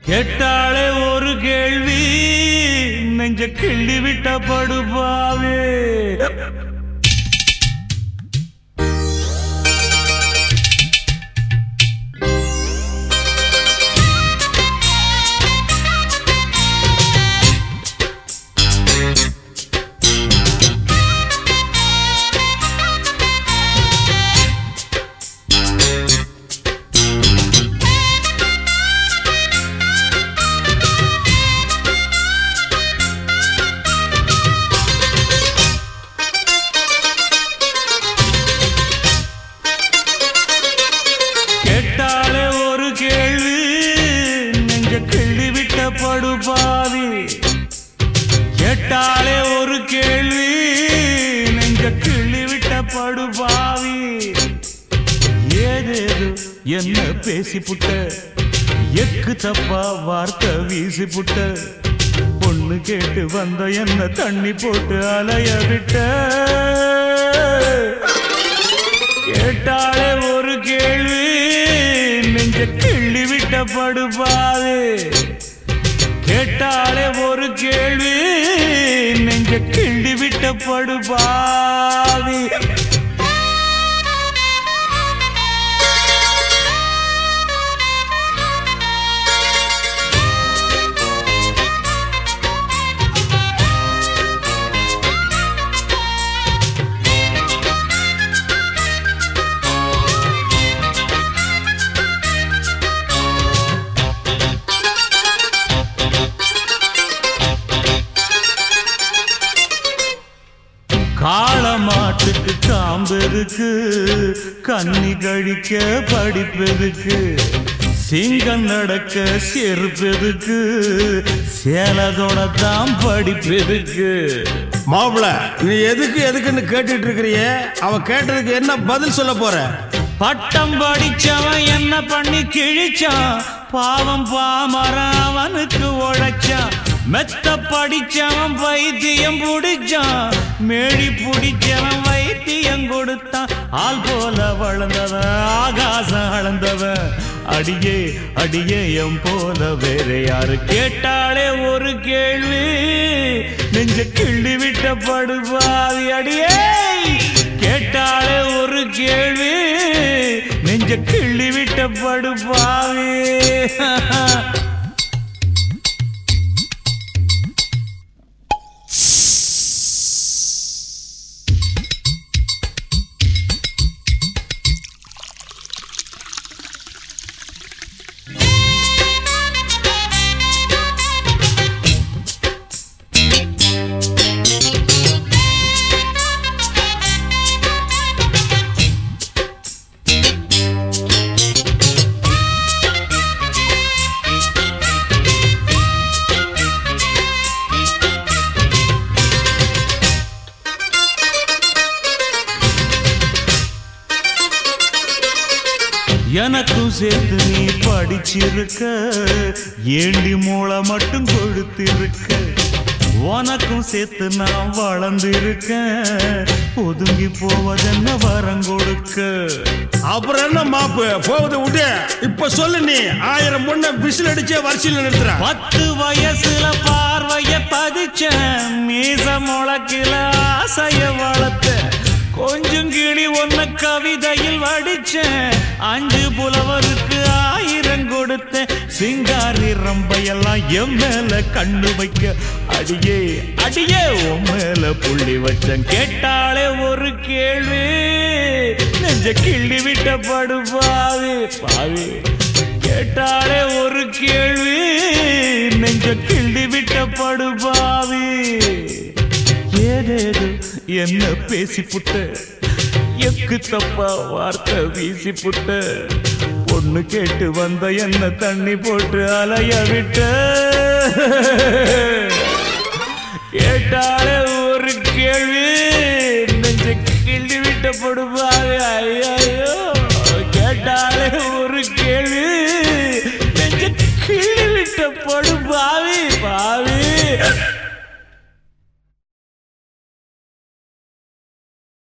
கேட்டாளே ஒரு கேள்வி நெஞ்ச கிள்ளி விட்ட படுபாவே. கேட்டாளே ஒரு கேள்வி நெஞ்ச கிள்ளி விட்ட படுபாவி. கேட்டாளே ஒரு கேள்வி நெஞ்ச கிள்ளி விட்ட படுபாவி. ஏதேது என்ன பேசி புட்ட, எக்கு தப்பா வார்த்தை வீசி புட்ட, பொண்ணு கேட்டு வந்த என்ன தண்ணி போட்டு அலைய விட்ட. கேட்டாளே ஒரு கேள்வி நெஞ்ச கிள்ளி விட்ட படுபாவே. கேட்டாளே ஒரு கேள்வி நெஞ்ச கிள்ளி விட்ட படுபாவி. காளமாட்டுக்கு காம்பெருக்கு, கன்னி கழிக்க படிப்பெருக்கு, சிங்கம் நடக்க செருப்பெருக்கு, சேலதோட தான் படிப்பெருக்கு. மாப்பிள, நீ எதுக்குன்னு கேட்டுட்டு இருக்கிறிய? அவ கேட்டதுக்கு என்ன பதில் சொல்ல போற? பட்டம் படிச்சவன் என்ன பண்ணி கிழிச்சான், பாவம் பாமரன் அவனுக்கு உழைச்சான். மெத்த படிச்சவன் வைத்தியம் புடிச்சான், மேடி புடிச்சவன் வைத்தியம் கொடுத்தான். ஆள் போல வளர்ந்தவன் ஆகாசம் அளந்தவன், அடியே அடியே எம் போல வேற யாரு. கேட்டாளே ஒரு கேள்வி நெஞ்ச கிள்ளி விட்ட படுபாவி. அடியே கேட்டாளே ஒரு கேள்வி நெஞ்ச கிள்ளி விட்ட படுபாவி. எனக்கும் சேர்த்து நீ படிச்சிருக்க, ஏண்டி மூளை மட்டும் கொடுத்திருக்க. உனக்கும் சேர்த்து நான் வளர்ந்திருக்கேன், ஒதுங்கி போவதென்ன வரம் கொடுக்க. அப்புறம் என்ன மாப்பு போகுது விட்டு. இப்ப சொல்லு, நீ 1000 பொண்ண விசில் அடிச்சே வரிசையில் நிறுத்துற. 10 வயசுல பார்வைய பதிச்சேன், மீச முளக்கில ஆசைய வளர்த்த. கொஞ்சம் கிளி ஒன்ன கவிதையில் வடிச்சேன், 5 புலவருக்கு 1000 கொடுத்தேன். சிங்காரி ரம்பையெல்லாம் என் மேல கண்ணு வைக்க, அடியே அடியே உன் மேல புள்ளி வச்சேன். கேட்டாளே ஒரு கேள்வி நெஞ்ச கிள்ளி விட்ட படுபாவி பாவி. கேட்டாளே ஒரு கேள்வி நெஞ்ச கிள்ளி விட்ட படுபாவி. ஏதேது என்ன பேசி புட்ட, எக்கு தப்பா வார்த்தை வீசி புட்ட, பொண்ணு கேட்டு வந்த என்ன தண்ணி போட்டு அலைய விட்ட. கேட்டாலே ஒரு கேள்வி நெஞ்ச கிள்ளி விட்ட படுபாவே. ஐயா